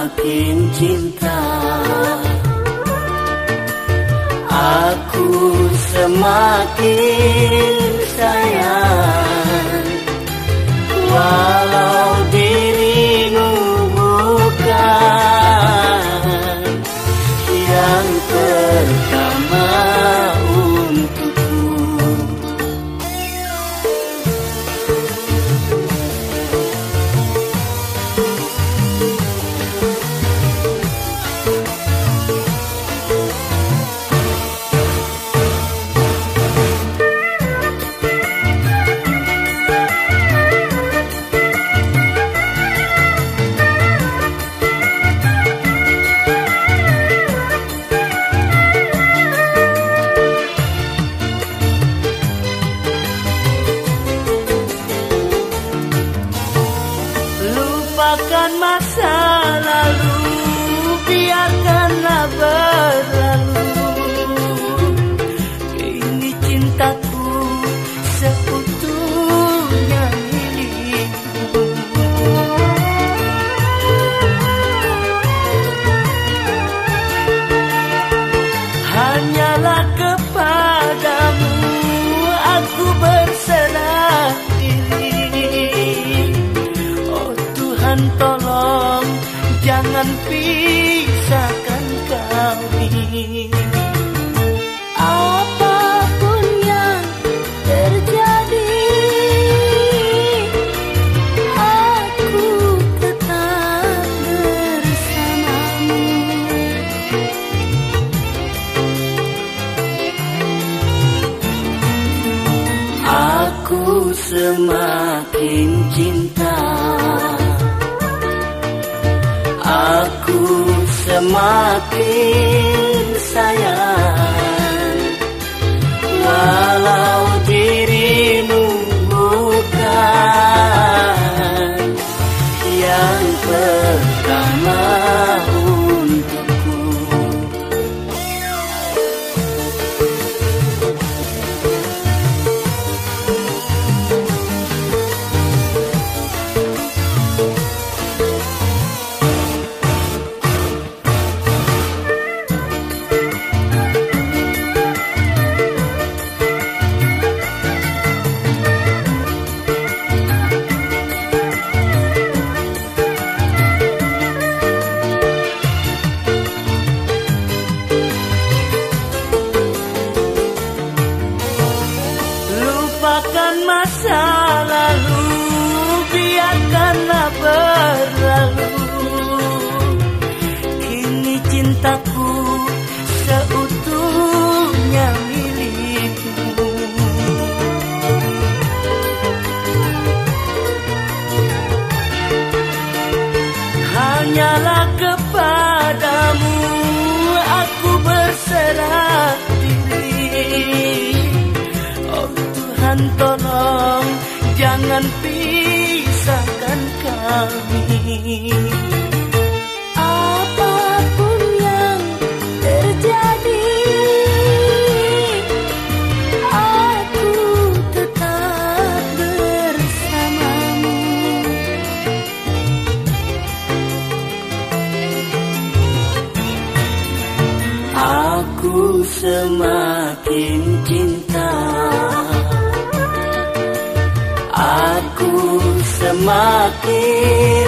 semakin cinta, aku semakin sayang. Walau dirimu bukan yang pertama untukku. Lupakan masa lalu, biarkanlah berlalu. Kini cintaku seutuhnya milikmu. Hanyalah kepadamu aku berserah diri. Tuhan tolong jangan pisahkan kami. Apapun yang terjadi, aku tetap bersamamu. Aku semakin cinta, aku semakin sayang. Walau dirimu bukan yang pertama untukku. Lupakan masa lalu, biarkanlah berlalu. Kini cintaku seutuhnya milikmu. Hanyalah kepadamu aku berserah diri. Tuhan tolong jangan pisahkan kami. Apapun yang terjadi, aku tetap bersamamu. Aku semakin cinta, aku semakin